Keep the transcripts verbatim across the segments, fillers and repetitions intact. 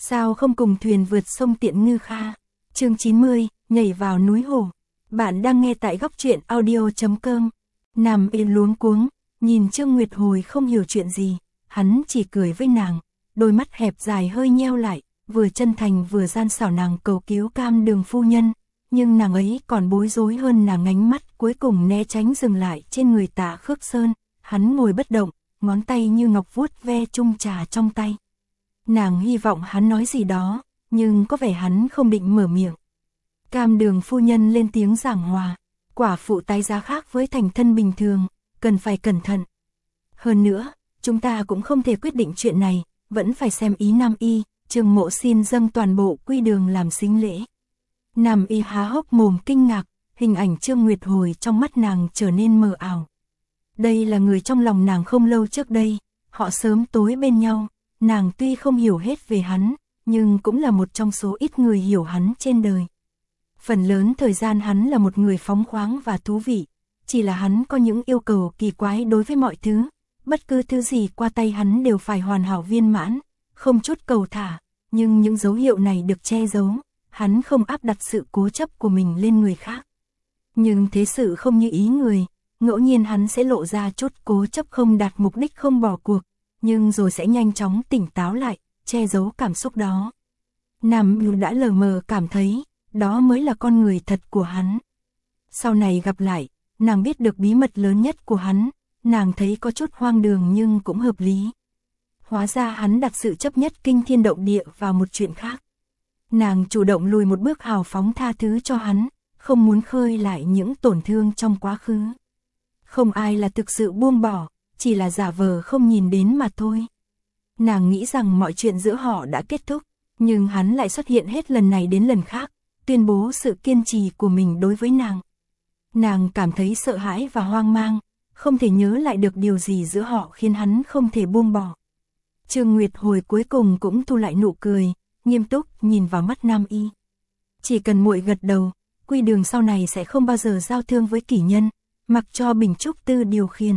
Sao không cùng thuyền vượt sông Tiện Ngư Kha? Chương chín mươi, nhảy vào núi hổ. Bạn đang nghe tại góc truyện audio chấm com. Nam Y luống cuống, nhìn Trương Nguyệt Hồi không hiểu chuyện gì, hắn chỉ cười với nàng, đôi mắt hẹp dài hơi nheo lại, vừa chân thành vừa gian xảo nàng cầu cứu Cam Đường phu nhân, nhưng nàng ấy còn bối rối hơn nàng, ánh mắt cuối cùng né tránh dừng lại trên người Tạ Khước Sơn. Hắn ngồi bất động, ngón tay như ngọc vuốt ve chung trà trong tay. Nàng hy vọng hắn nói gì đó, nhưng có vẻ hắn không định mở miệng. Cam Đường phu nhân lên tiếng giảng hòa, quả phụ tái giá khác với thành thân bình thường, cần phải cẩn thận. Hơn nữa, chúng ta cũng không thể quyết định chuyện này, vẫn phải xem ý Nam Y. Trương Mộ xin dâng toàn bộ quy đường làm sính lễ. Nam Y há hốc mồm kinh ngạc, hình ảnh Trương Nguyệt Hồi trong mắt nàng trở nên mờ ảo. Đây là người trong lòng nàng không lâu trước đây, họ sớm tối bên nhau, nàng tuy không hiểu hết về hắn, nhưng cũng là một trong số ít người hiểu hắn trên đời. Phần lớn thời gian hắn là một người phóng khoáng và thú vị, chỉ là hắn có những yêu cầu kỳ quái đối với mọi thứ, bất cứ thứ gì qua tay hắn đều phải hoàn hảo viên mãn, không chút cầu thả, nhưng những dấu hiệu này được che giấu, hắn không áp đặt sự cố chấp của mình lên người khác. Nhưng thế sự không như ý người, ngẫu nhiên hắn sẽ lộ ra chút cố chấp không đạt mục đích không bỏ cuộc, nhưng rồi sẽ nhanh chóng tỉnh táo lại, che giấu cảm xúc đó. Nam Y đã lờ mờ cảm thấy, đó mới là con người thật của hắn. Sau này gặp lại, nàng biết được bí mật lớn nhất của hắn, nàng thấy có chút hoang đường nhưng cũng hợp lý. Hóa ra hắn đặt sự chấp nhất kinh thiên động địa vào một chuyện khác. Nàng chủ động lùi một bước hào phóng tha thứ cho hắn, không muốn khơi lại những tổn thương trong quá khứ. Không ai là thực sự buông bỏ, chỉ là giả vờ không nhìn đến mà thôi. Nàng nghĩ rằng mọi chuyện giữa họ đã kết thúc, nhưng hắn lại xuất hiện hết lần này đến lần khác, tuyên bố sự kiên trì của mình đối với nàng. Nàng cảm thấy sợ hãi và hoang mang, không thể nhớ lại được điều gì giữa họ khiến hắn không thể buông bỏ. Trương Nguyệt Hồi cuối cùng cũng thu lại nụ cười, nghiêm túc nhìn vào mắt Nam Y. Chỉ cần muội gật đầu, quy đường sau này sẽ không bao giờ giao thương với kỷ nhân, mặc cho Bình Trúc Tư điều khiển.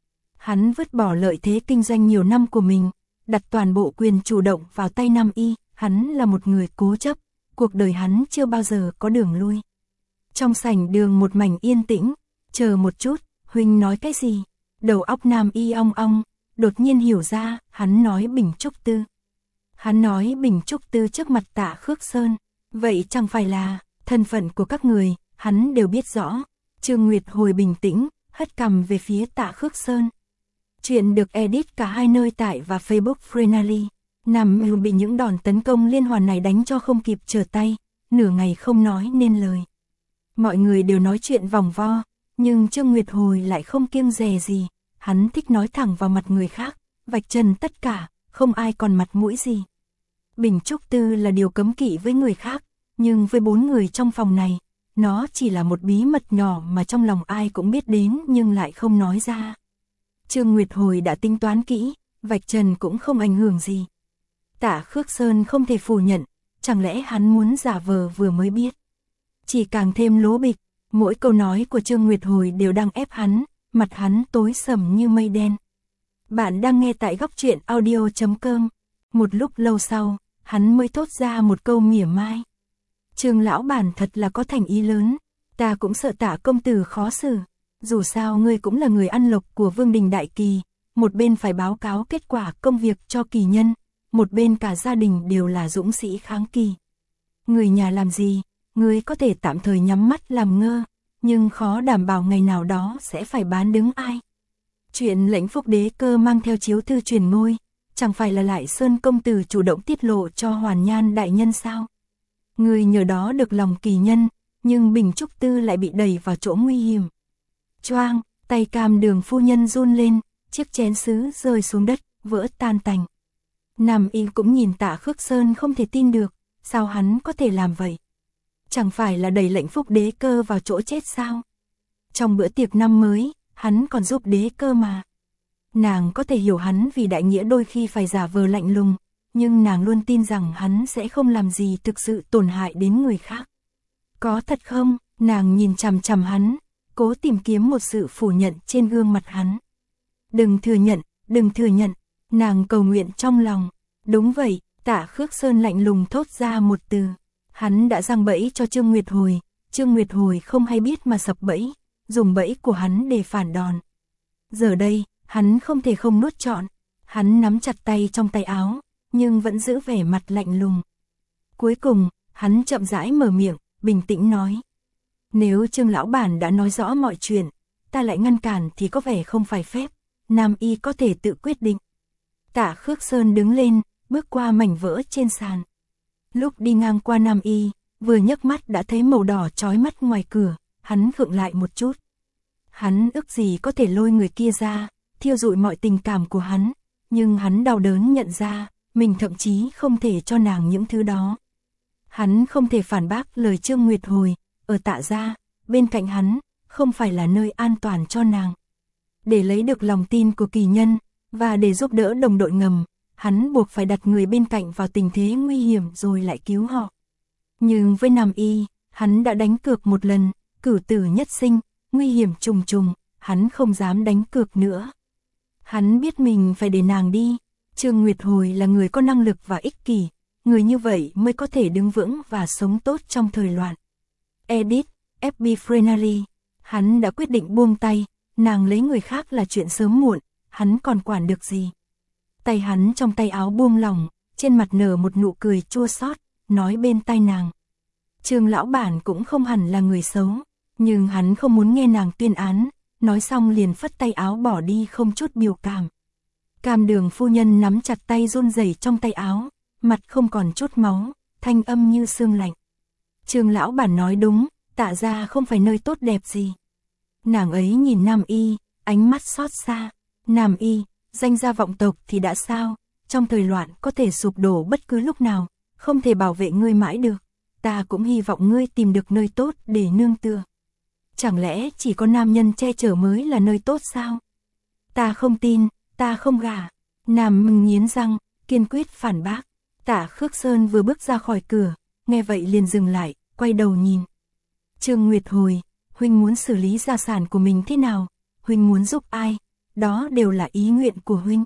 Hắn vứt bỏ lợi thế kinh doanh nhiều năm của mình, đặt toàn bộ quyền chủ động vào tay Nam Y, hắn là một người cố chấp, cuộc đời hắn chưa bao giờ có đường lui. Trong sảnh đường một mảnh yên tĩnh, chờ một chút, huynh nói cái gì? Đầu óc Nam Y ong ong, đột nhiên hiểu ra, hắn nói Bình Trúc Tư. Hắn nói Bình Trúc Tư trước mặt Tạ Khước Sơn, vậy chẳng phải là, thân phận của các người, hắn đều biết rõ. Trương Nguyệt Hồi bình tĩnh, hất cằm về phía Tạ Khước Sơn. Chuyện được edit cả hai nơi tại và Facebook Frenally. Nam Y bị những đòn tấn công liên hoàn này đánh cho không kịp trở tay, nửa ngày không nói nên lời. Mọi người đều nói chuyện vòng vo, nhưng Trương Nguyệt Hồi lại không kiêng dè gì, hắn thích nói thẳng vào mặt người khác, vạch trần tất cả, không ai còn mặt mũi gì. Bình Trúc Tư là điều cấm kỵ với người khác, nhưng với bốn người trong phòng này, nó chỉ là một bí mật nhỏ mà trong lòng ai cũng biết đến nhưng lại không nói ra. Trương Nguyệt Hồi đã tính toán kỹ, vạch trần cũng không ảnh hưởng gì. Tạ Khước Sơn không thể phủ nhận, chẳng lẽ hắn muốn giả vờ vừa mới biết. Chỉ càng thêm lố bịch, mỗi câu nói của Trương Nguyệt Hồi đều đang ép hắn, mặt hắn tối sầm như mây đen. Bạn đang nghe tại góc truyện audio chấm com. Một lúc lâu sau, hắn mới thốt ra một câu mỉa mai. Trương lão bản thật là có thành ý lớn, ta cũng sợ Tạ công tử khó xử. Dù sao ngươi cũng là người ăn lộc của Vương đình Đại Kỳ, một bên phải báo cáo kết quả công việc cho kỳ nhân, một bên cả gia đình đều là dũng sĩ kháng kỳ. Người nhà làm gì, ngươi có thể tạm thời nhắm mắt làm ngơ, nhưng khó đảm bảo ngày nào đó sẽ phải bán đứng ai. Chuyện Lãnh Phúc Đế Cơ mang theo chiếu thư truyền ngôi, chẳng phải là lại Sơn công tử chủ động tiết lộ cho Hoàn Nhan đại nhân sao? Ngươi nhờ đó được lòng kỳ nhân, nhưng Bình Trúc Tư lại bị đẩy vào chỗ nguy hiểm. Choang, tay Cam Đường phu nhân run lên, chiếc chén sứ rơi xuống đất, vỡ tan tành. Nam Y cũng nhìn Tạ Khước Sơn không thể tin được, sao hắn có thể làm vậy? Chẳng phải là đẩy Lãnh Phúc Đế Cơ vào chỗ chết sao? Trong bữa tiệc năm mới, hắn còn giúp Đế Cơ mà. Nàng có thể hiểu hắn vì đại nghĩa đôi khi phải giả vờ lạnh lùng, nhưng nàng luôn tin rằng hắn sẽ không làm gì thực sự tổn hại đến người khác. Có thật không? Nàng nhìn chằm chằm hắn, cố tìm kiếm một sự phủ nhận trên gương mặt hắn. Đừng thừa nhận, đừng thừa nhận, nàng cầu nguyện trong lòng. Đúng vậy, Tạ Khước Sơn lạnh lùng thốt ra một từ. Hắn đã giăng bẫy cho Trương Nguyệt Hồi, Trương Nguyệt Hồi không hay biết mà sập bẫy, dùng bẫy của hắn để phản đòn. Giờ đây, hắn không thể không nuốt trọn. Hắn nắm chặt tay trong tay áo, nhưng vẫn giữ vẻ mặt lạnh lùng. Cuối cùng, hắn chậm rãi mở miệng, bình tĩnh nói. Nếu Trương lão bản đã nói rõ mọi chuyện, ta lại ngăn cản thì có vẻ không phải phép. Nam y có thể tự quyết định. Tạ Khước Sơn đứng lên, bước qua mảnh vỡ trên sàn. Lúc đi ngang qua Nam y, vừa nhấc mắt đã thấy màu đỏ chói mắt ngoài cửa, hắn khựng lại một chút. Hắn ước gì có thể lôi người kia ra, thiêu rụi mọi tình cảm của hắn, nhưng hắn đau đớn nhận ra, mình thậm chí không thể cho nàng những thứ đó. Hắn không thể phản bác lời Trương Nguyệt Hồi, ở Tạ gia, bên cạnh hắn, không phải là nơi an toàn cho nàng. Để lấy được lòng tin của kỳ nhân, và để giúp đỡ đồng đội ngầm, hắn buộc phải đặt người bên cạnh vào tình thế nguy hiểm rồi lại cứu họ. Nhưng với Nam y, hắn đã đánh cược một lần, cửu tử nhất sinh, nguy hiểm trùng trùng, hắn không dám đánh cược nữa. Hắn biết mình phải để nàng đi. Trương Nguyệt Hồi là người có năng lực và ích kỷ, người như vậy mới có thể đứng vững và sống tốt trong thời loạn. Edit, ép bê Frenally, hắn đã quyết định buông tay, nàng lấy người khác là chuyện sớm muộn, hắn còn quản được gì. Tay hắn trong tay áo buông lỏng, trên mặt nở một nụ cười chua xót, nói bên tai nàng. Trương lão bản cũng không hẳn là người xấu, nhưng hắn không muốn nghe nàng tuyên án, nói xong liền phất tay áo bỏ đi không chút biểu cảm. Cam Đường phu nhân nắm chặt tay run rẩy trong tay áo, mặt không còn chút máu, thanh âm như sương lạnh. Trương lão bản nói đúng, Tạ gia không phải nơi tốt đẹp gì. Nàng ấy nhìn Nam y, ánh mắt xót xa. Nam y, danh gia vọng tộc thì đã sao, trong thời loạn có thể sụp đổ bất cứ lúc nào, không thể bảo vệ ngươi mãi được. Ta cũng hy vọng ngươi tìm được nơi tốt để nương tựa. Chẳng lẽ chỉ có nam nhân che chở mới là nơi tốt sao? Ta không tin, ta không gả. Nam Mừng nghiến răng, kiên quyết phản bác. Tạ Khước Sơn vừa bước ra khỏi cửa, nghe vậy liền dừng lại, quay đầu nhìn. Trương Nguyệt Hồi, huynh muốn xử lý gia sản của mình thế nào? Huynh muốn giúp ai? Đó đều là ý nguyện của huynh.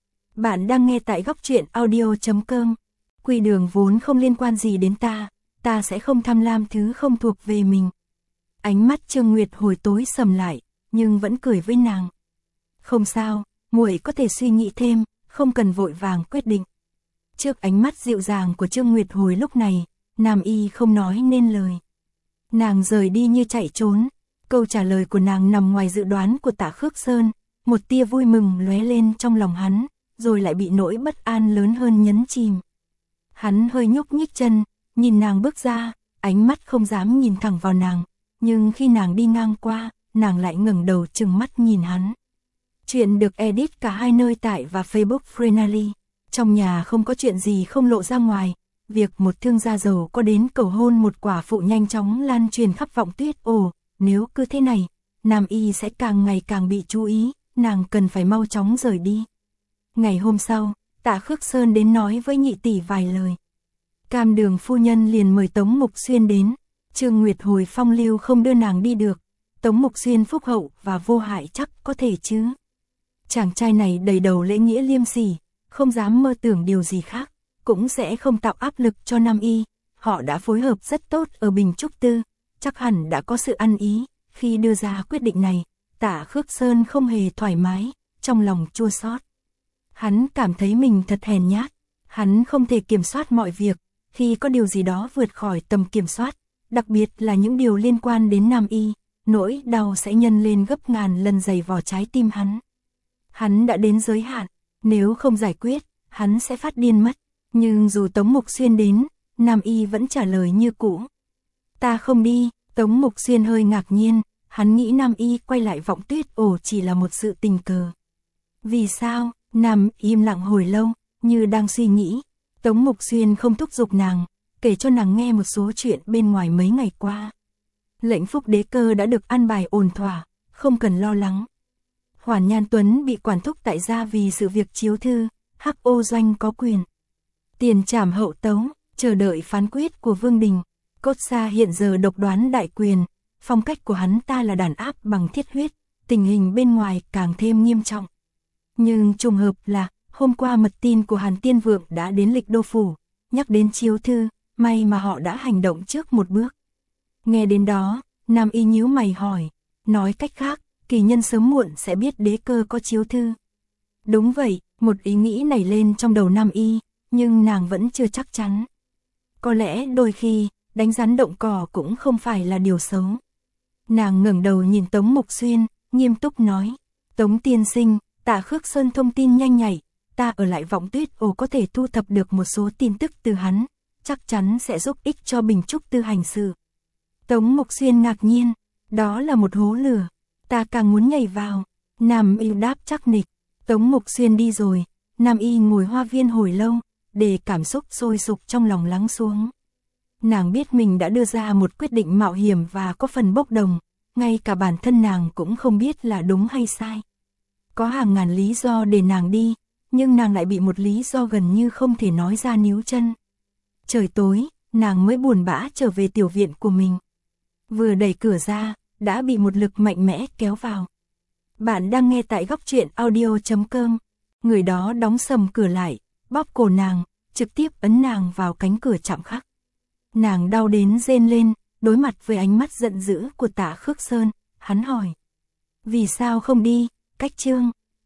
Bạn đang nghe tại góc truyện audio chấm com. Quy Đường vốn không liên quan gì đến ta, ta sẽ không tham lam thứ không thuộc về mình. Ánh mắt Trương Nguyệt Hồi tối sầm lại, nhưng vẫn cười với nàng. Không sao, muội có thể suy nghĩ thêm, không cần vội vàng quyết định. Trước ánh mắt dịu dàng của Trương Nguyệt Hồi lúc này, Nam y không nói nên lời. Nàng rời đi như chạy trốn. Câu trả lời của nàng nằm ngoài dự đoán của Tạ Khước Sơn. Một tia vui mừng lóe lên trong lòng hắn, rồi lại bị nỗi bất an lớn hơn nhấn chìm. Hắn hơi nhúc nhích chân, nhìn nàng bước ra, ánh mắt không dám nhìn thẳng vào nàng, nhưng khi nàng đi ngang qua, nàng lại ngẩng đầu trừng mắt nhìn hắn. Chuyện được edit cả hai nơi tại và Facebook Frenally. Trong nhà không có chuyện gì không lộ ra ngoài, việc một thương gia giàu có đến cầu hôn một quả phụ nhanh chóng lan truyền khắp Vọng Tuyết. Ồ, nếu cứ thế này, Nam y sẽ càng ngày càng bị chú ý, nàng cần phải mau chóng rời đi. Ngày hôm sau, Tạ Khước Sơn đến nói với nhị tỷ vài lời. Cam Đường phu nhân liền mời Tống Mục Xuyên đến. Trương Nguyệt Hồi phong lưu không đưa nàng đi được, Tống Mục Xuyên phúc hậu và vô hại chắc có thể chứ. Chàng trai này đầy đầu lễ nghĩa liêm sỉ, không dám mơ tưởng điều gì khác, cũng sẽ không tạo áp lực cho Nam y. Họ đã phối hợp rất tốt ở Bình Trúc Tư, chắc hẳn đã có sự ăn ý. Khi đưa ra quyết định này, Tạ Khước Sơn không hề thoải mái, trong lòng chua xót. Hắn cảm thấy mình thật hèn nhát, hắn không thể kiểm soát mọi việc, khi có điều gì đó vượt khỏi tầm kiểm soát, đặc biệt là những điều liên quan đến Nam y, nỗi đau sẽ nhân lên gấp ngàn lần dày vò trái tim hắn. Hắn đã đến giới hạn, nếu không giải quyết, hắn sẽ phát điên mất. Nhưng dù Tống Mục Xuyên đến, Nam y vẫn trả lời như cũ. Ta không đi. Tống Mục Xuyên hơi ngạc nhiên, hắn nghĩ Nam y quay lại Vọng Tuyết Ổ chỉ là một sự tình cờ. Vì sao? Nam im lặng hồi lâu, như đang suy nghĩ. Tống Mục Xuyên không thúc giục nàng, kể cho nàng nghe một số chuyện bên ngoài mấy ngày qua. Lệnh Phúc Đế Cơ đã được an bài ổn thỏa, không cần lo lắng. Hoàn Nhan Tuấn bị quản thúc tại gia vì sự việc chiếu thư, Hắc Ô Doanh có quyền tiền trảm hậu tấu, chờ đợi phán quyết của Vương Đình. Cốt Sa hiện giờ độc đoán đại quyền, phong cách của hắn ta là đàn áp bằng thiết huyết, tình hình bên ngoài càng thêm nghiêm trọng. Nhưng trùng hợp là, hôm qua mật tin của Hàn Tiên Vượng đã đến Lịch Đô phủ, nhắc đến chiếu thư, may mà họ đã hành động trước một bước. Nghe đến đó, Nam Y nhíu mày hỏi, nói cách khác, kỳ nhân sớm muộn sẽ biết đế cơ có chiếu thư. Đúng vậy, một ý nghĩ nảy lên trong đầu Nam Y, nhưng nàng vẫn chưa chắc chắn. Có lẽ đôi khi, đánh rắn động cỏ cũng không phải là điều xấu. Nàng ngẩng đầu nhìn Tống Mục Xuyên, nghiêm túc nói, Tống tiên sinh, Tạ Khước Sơn thông tin nhanh nhạy, ta ở lại Vọng Tuyết Ồ có thể thu thập được một số tin tức từ hắn, chắc chắn sẽ giúp ích cho Bình Trúc Tư hành sự. Tống Mục Xuyên ngạc nhiên, đó là một hố lửa, ta càng muốn nhảy vào. Nam Y đáp chắc nịch. Tống Mục Xuyên đi rồi, Nam Y ngồi hoa viên hồi lâu, để cảm xúc sôi sục trong lòng lắng xuống. Nàng biết mình đã đưa ra một quyết định mạo hiểm và có phần bốc đồng, ngay cả bản thân nàng cũng không biết là đúng hay sai. Có hàng ngàn lý do để nàng đi, nhưng nàng lại bị một lý do gần như không thể nói ra níu chân. Trời tối, nàng mới buồn bã trở về tiểu viện của mình. Vừa đẩy cửa ra, đã bị một lực mạnh mẽ kéo vào. Bạn đang nghe tại góc truyện audio chấm com. Người đó đóng sầm cửa lại, bóp cổ nàng, trực tiếp ấn nàng vào cánh cửa chạm khắc. Nàng đau đến rên lên, đối mặt với ánh mắt giận dữ của Tạ Khước Sơn, hắn hỏi. Vì sao không đi, Cách Trương?